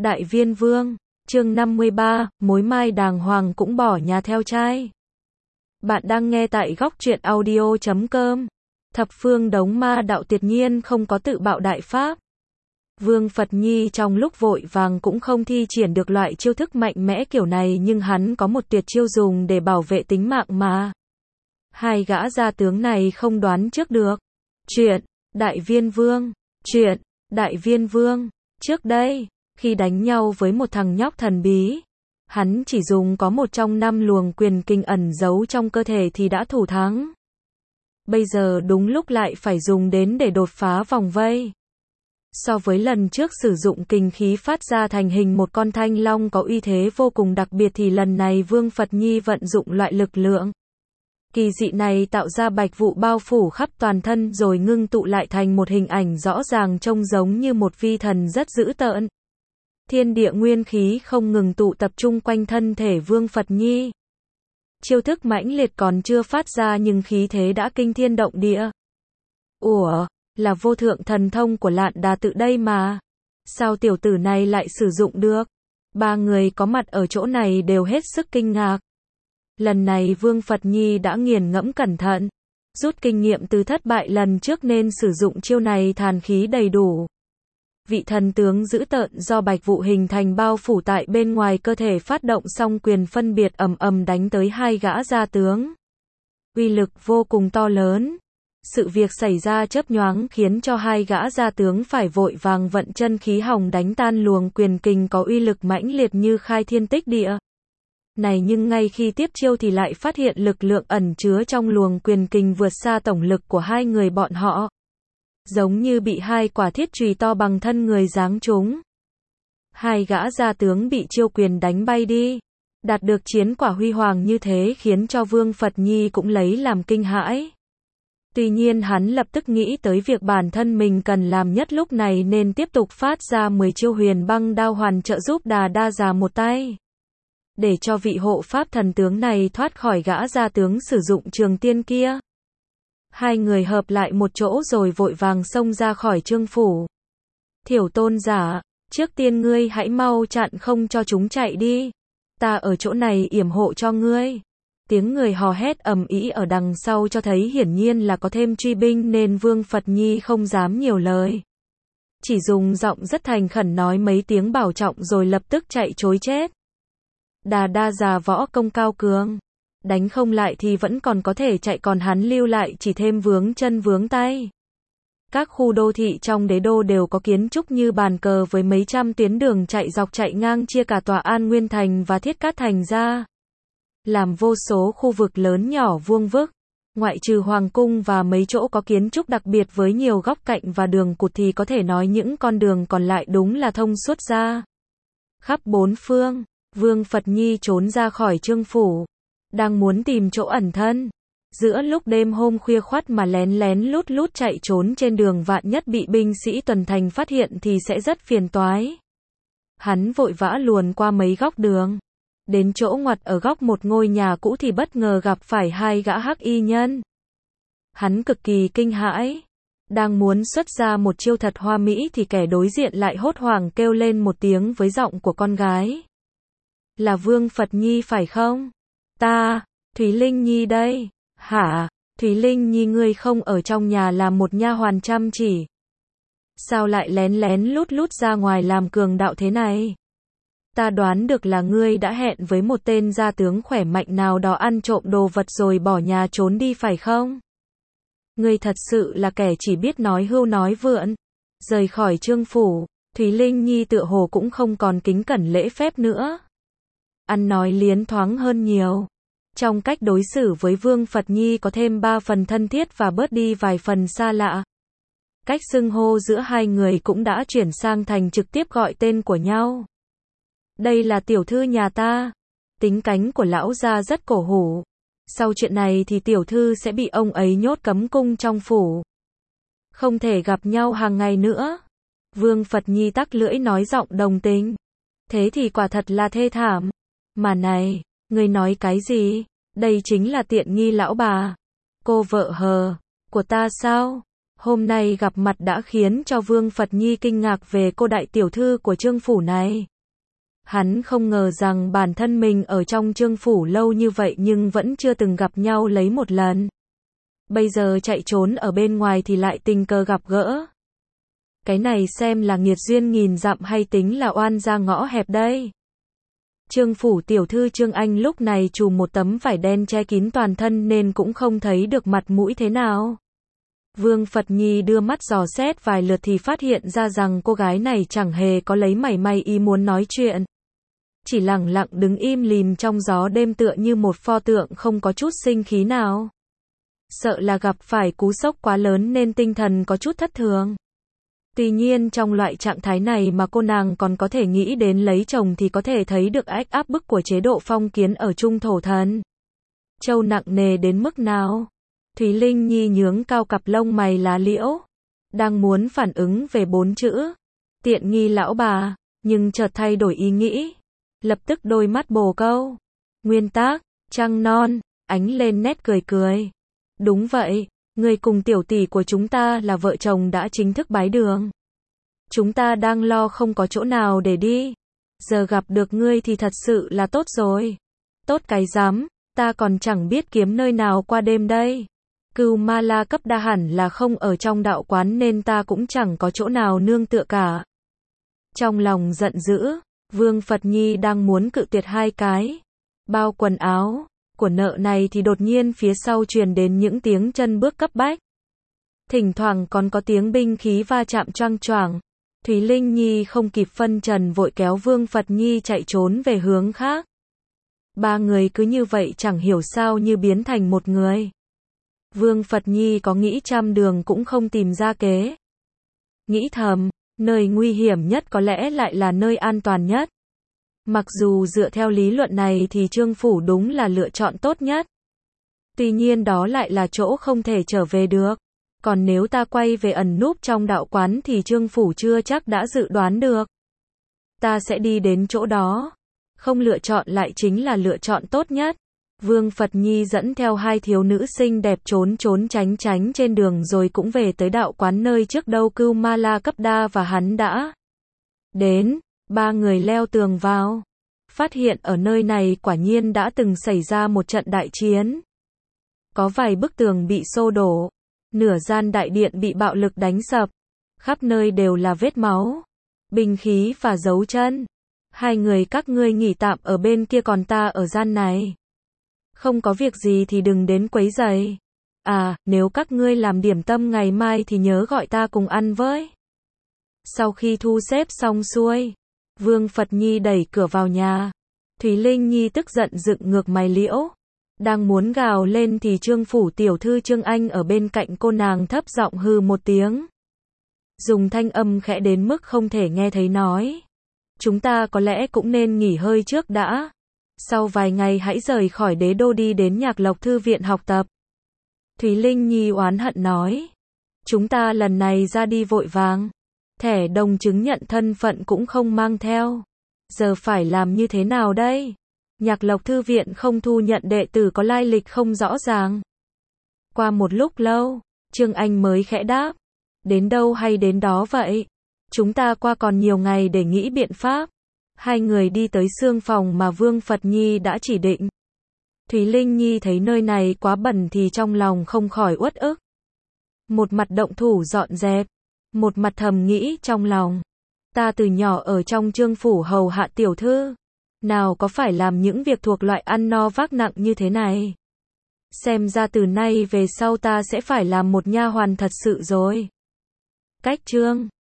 Đại Viên Vương, chương 53, mối mai đàng hoàng cũng bỏ nhà theo trai. Bạn đang nghe tại góc truyện audio.com. Thập phương đống ma đạo tuyệt nhiên không có tự bạo đại pháp. Vương Phật Nhi trong lúc vội vàng cũng không thi triển được loại chiêu thức mạnh mẽ kiểu này, nhưng hắn có một tuyệt chiêu dùng để bảo vệ tính mạng mà. Hai gã gia tướng này không đoán trước được. Chuyện, Đại Viên Vương. Chuyện, Đại Viên Vương. Trước đây, khi đánh nhau với một thằng nhóc thần bí, hắn chỉ dùng có một trong 5 luồng quyền kinh ẩn giấu trong cơ thể thì đã thủ thắng. Bây giờ đúng lúc lại phải dùng đến để đột phá vòng vây. So với lần trước sử dụng kình khí phát ra thành hình một con thanh long có uy thế vô cùng đặc biệt, thì lần này Vương Phật Nhi vận dụng loại lực lượng kỳ dị này tạo ra bạch vụ bao phủ khắp toàn thân, rồi ngưng tụ lại thành một hình ảnh rõ ràng trông giống như một vi thần rất dữ tợn. Thiên địa nguyên khí không ngừng tụ tập trung quanh thân thể Vương Phật Nhi. Chiêu thức mãnh liệt còn chưa phát ra nhưng khí thế đã kinh thiên động địa. Ủa, là vô thượng thần thông của Lạn Đà Tự đây mà. Sao tiểu tử này lại sử dụng được? Ba người có mặt ở chỗ này đều hết sức kinh ngạc. Lần này Vương Phật Nhi đã nghiền ngẫm cẩn thận, rút kinh nghiệm từ thất bại lần trước nên sử dụng chiêu này thàn khí đầy đủ. Vị thần tướng dữ tợn do bạch vụ hình thành bao phủ tại bên ngoài cơ thể phát động song quyền phân biệt ầm ầm đánh tới hai gã gia tướng. Uy lực vô cùng to lớn. Sự việc xảy ra chớp nhoáng khiến cho hai gã gia tướng phải vội vàng vận chân khí hồng đánh tan luồng quyền kình có uy lực mãnh liệt như khai thiên tích địa này, nhưng ngay khi tiếp chiêu thì lại phát hiện lực lượng ẩn chứa trong luồng quyền kình vượt xa tổng lực của hai người bọn họ. Giống như bị hai quả thiết chùy to bằng thân người giáng trúng. Hai gã gia tướng bị chiêu quyền đánh bay đi. Đạt được chiến quả huy hoàng như thế khiến cho Vương Phật Nhi cũng lấy làm kinh hãi. Tuy nhiên hắn lập tức nghĩ tới việc bản thân mình cần làm nhất lúc này nên tiếp tục phát ra 10 chiêu huyền băng đao hoàn trợ giúp Đà Đa già một tay. Để cho vị hộ pháp thần tướng này thoát khỏi gã gia tướng sử dụng trường tiên kia. Hai người hợp lại một chỗ rồi vội vàng xông ra khỏi trương phủ. Thiểu tôn giả, trước tiên ngươi hãy mau chặn không cho chúng chạy đi. Ta ở chỗ này yểm hộ cho ngươi. Tiếng người hò hét ầm ĩ ở đằng sau cho thấy hiển nhiên là có thêm truy binh nên Vương Phật Nhi không dám nhiều lời. Chỉ dùng giọng rất thành khẩn nói mấy tiếng bảo trọng rồi lập tức chạy trối chết. Đà Đa già võ công cao cường. Đánh không lại thì vẫn còn có thể chạy, còn hắn lưu lại chỉ thêm vướng chân vướng tay. Các khu đô thị trong đế đô đều có kiến trúc như bàn cờ với mấy trăm tuyến đường chạy dọc chạy ngang chia cả tòa An Nguyên Thành và Thiết Cát Thành ra. Làm vô số khu vực lớn nhỏ vuông vức. Ngoại trừ Hoàng Cung và mấy chỗ có kiến trúc đặc biệt với nhiều góc cạnh và đường cụt thì có thể nói những con đường còn lại đúng là thông suốt ra khắp bốn phương. Vương Phật Nhi trốn ra khỏi trương phủ. Đang muốn tìm chỗ ẩn thân. Giữa lúc đêm hôm khuya khoắt mà lén lén lút lút chạy trốn trên đường, vạn nhất bị binh sĩ tuần thành phát hiện thì sẽ rất phiền toái. Hắn vội vã luồn qua mấy góc đường. Đến chỗ ngoặt ở góc một ngôi nhà cũ thì bất ngờ gặp phải hai gã hắc y nhân. Hắn cực kỳ kinh hãi. Đang muốn xuất ra một chiêu thật hoa mỹ thì kẻ đối diện lại hốt hoảng kêu lên một tiếng với giọng của con gái. Là Vương Phật Nhi phải không? Ta, Thúy Linh Nhi đây. Hả? Thúy Linh Nhi, ngươi không ở trong nhà làm một nha hoàn chăm chỉ? Sao lại lén lén lút lút ra ngoài làm cường đạo thế này? Ta đoán được là ngươi đã hẹn với một tên gia tướng khỏe mạnh nào đó ăn trộm đồ vật rồi bỏ nhà trốn đi phải không? Ngươi thật sự là kẻ chỉ biết nói hưu nói vượn. Rời khỏi trương phủ, Thúy Linh Nhi tựa hồ cũng không còn kính cẩn lễ phép nữa. Ăn nói liến thoáng hơn nhiều. Trong cách đối xử với Vương Phật Nhi có thêm 3 phần thân thiết và bớt đi vài phần xa lạ. Cách xưng hô giữa hai người cũng đã chuyển sang thành trực tiếp gọi tên của nhau. Đây là tiểu thư nhà ta. Tính cánh của lão gia rất cổ hủ. Sau chuyện này thì tiểu thư sẽ bị ông ấy nhốt cấm cung trong phủ. Không thể gặp nhau hàng ngày nữa. Vương Phật Nhi tắc lưỡi nói giọng đồng tình. Thế thì quả thật là thê thảm. Mà này, ngươi nói cái gì? Đây chính là tiện nghi lão bà. Cô vợ hờ của ta sao? Hôm nay gặp mặt đã khiến cho Vương Phật Nhi kinh ngạc về cô đại tiểu thư của trương phủ này. Hắn không ngờ rằng bản thân mình ở trong Trương phủ lâu như vậy nhưng vẫn chưa từng gặp nhau lấy một lần. Bây giờ chạy trốn ở bên ngoài thì lại tình cờ gặp gỡ. Cái này xem là nghiệt duyên nghìn dặm hay tính là oan ra ngõ hẹp đây. Trương phủ tiểu thư Trương Anh lúc này trùm một tấm vải đen che kín toàn thân nên cũng không thấy được mặt mũi thế nào. Vương Phật Nhi đưa mắt dò xét vài lượt thì phát hiện ra rằng cô gái này chẳng hề có lấy mảy may ý muốn nói chuyện. Chỉ lẳng lặng đứng im lìm trong gió đêm tựa như một pho tượng không có chút sinh khí nào. Sợ là gặp phải cú sốc quá lớn nên tinh thần có chút thất thường. Tuy nhiên trong loại trạng thái này mà cô nàng còn có thể nghĩ đến lấy chồng thì có thể thấy được áp bức của chế độ phong kiến ở Trung Thổ Thần Châu nặng nề đến mức nào. Thúy Linh Nhi nhướng cao cặp lông mày lá liễu, đang muốn phản ứng về 4 chữ tiện nghi lão bà, nhưng chợt thay đổi ý nghĩ, lập tức đôi mắt bồ câu. Nguyên tác, trăng non, ánh lên nét cười cười. Đúng vậy, người cùng tiểu tỷ của chúng ta là vợ chồng đã chính thức bái đường. Chúng ta đang lo không có chỗ nào để đi. Giờ gặp được ngươi thì thật sự là tốt rồi. Tốt cái rắm, ta còn chẳng biết kiếm nơi nào qua đêm đây. Cưu Ma La Cấp Đa hẳn là không ở trong đạo quán nên ta cũng chẳng có chỗ nào nương tựa cả. Trong lòng giận dữ, Vương Phật Nhi đang muốn cự tuyệt hai cái bao quần áo của nợ này thì đột nhiên phía sau truyền đến những tiếng chân bước cấp bách. Thỉnh thoảng còn có tiếng binh khí va chạm choang choảng. Thúy Linh Nhi không kịp phân trần vội kéo Vương Phật Nhi chạy trốn về hướng khác. Ba người cứ như vậy chẳng hiểu sao như biến thành một người. Vương Phật Nhi có nghĩ trăm đường cũng không tìm ra kế. Nghĩ thầm, nơi nguy hiểm nhất có lẽ lại là nơi an toàn nhất. Mặc dù dựa theo lý luận này thì Trương phủ đúng là lựa chọn tốt nhất. Tuy nhiên đó lại là chỗ không thể trở về được. Còn nếu ta quay về ẩn núp trong đạo quán thì Trương phủ chưa chắc đã dự đoán được. Ta sẽ đi đến chỗ đó. Không lựa chọn lại chính là lựa chọn tốt nhất. Vương Phật Nhi dẫn theo hai thiếu nữ xinh đẹp trốn tránh trên đường rồi cũng về tới đạo quán nơi trước đâu Cưu Ma La Cấp Đa và hắn đã đến. Ba người leo tường vào. Phát hiện ở nơi này quả nhiên đã từng xảy ra một trận đại chiến. Có vài bức tường bị xô đổ. Nửa gian đại điện bị bạo lực đánh sập. Khắp nơi đều là vết máu, binh khí và dấu chân. Hai người các ngươi nghỉ tạm ở bên kia còn ta ở gian này. Không có việc gì thì đừng đến quấy rầy. À, nếu các ngươi làm điểm tâm ngày mai thì nhớ gọi ta cùng ăn với. Sau khi thu xếp xong xuôi, Vương Phật Nhi đẩy cửa vào nhà. Thúy Linh Nhi tức giận dựng ngược mày liễu. Đang muốn gào lên thì Trương phủ tiểu thư Trương Anh ở bên cạnh cô nàng thấp giọng hừ một tiếng. Dùng thanh âm khẽ đến mức không thể nghe thấy nói. Chúng ta có lẽ cũng nên nghỉ hơi trước đã. Sau vài ngày hãy rời khỏi đế đô đi đến Nhạc Lộc Thư viện học tập. Thúy Linh Nhi oán hận nói. Chúng ta lần này ra đi vội vàng. Thẻ đồng chứng nhận thân phận cũng không mang theo. Giờ phải làm như thế nào đây? Nhạc Lộc Thư viện không thu nhận đệ tử có lai lịch không rõ ràng. Qua một lúc lâu, Trương Anh mới khẽ đáp. Đến đâu hay đến đó vậy? Chúng ta qua còn nhiều ngày để nghĩ biện pháp. Hai người đi tới xương phòng mà Vương Phật Nhi đã chỉ định. Thúy Linh Nhi thấy nơi này quá bẩn thì trong lòng không khỏi uất ức. Một mặt động thủ dọn dẹp, một mặt thầm nghĩ trong lòng. Ta từ nhỏ ở trong Trương phủ hầu hạ tiểu thư. Nào có phải làm những việc thuộc loại ăn no vác nặng như thế này. Xem ra từ nay về sau ta sẽ phải làm một nha hoàn thật sự rồi. Cách chương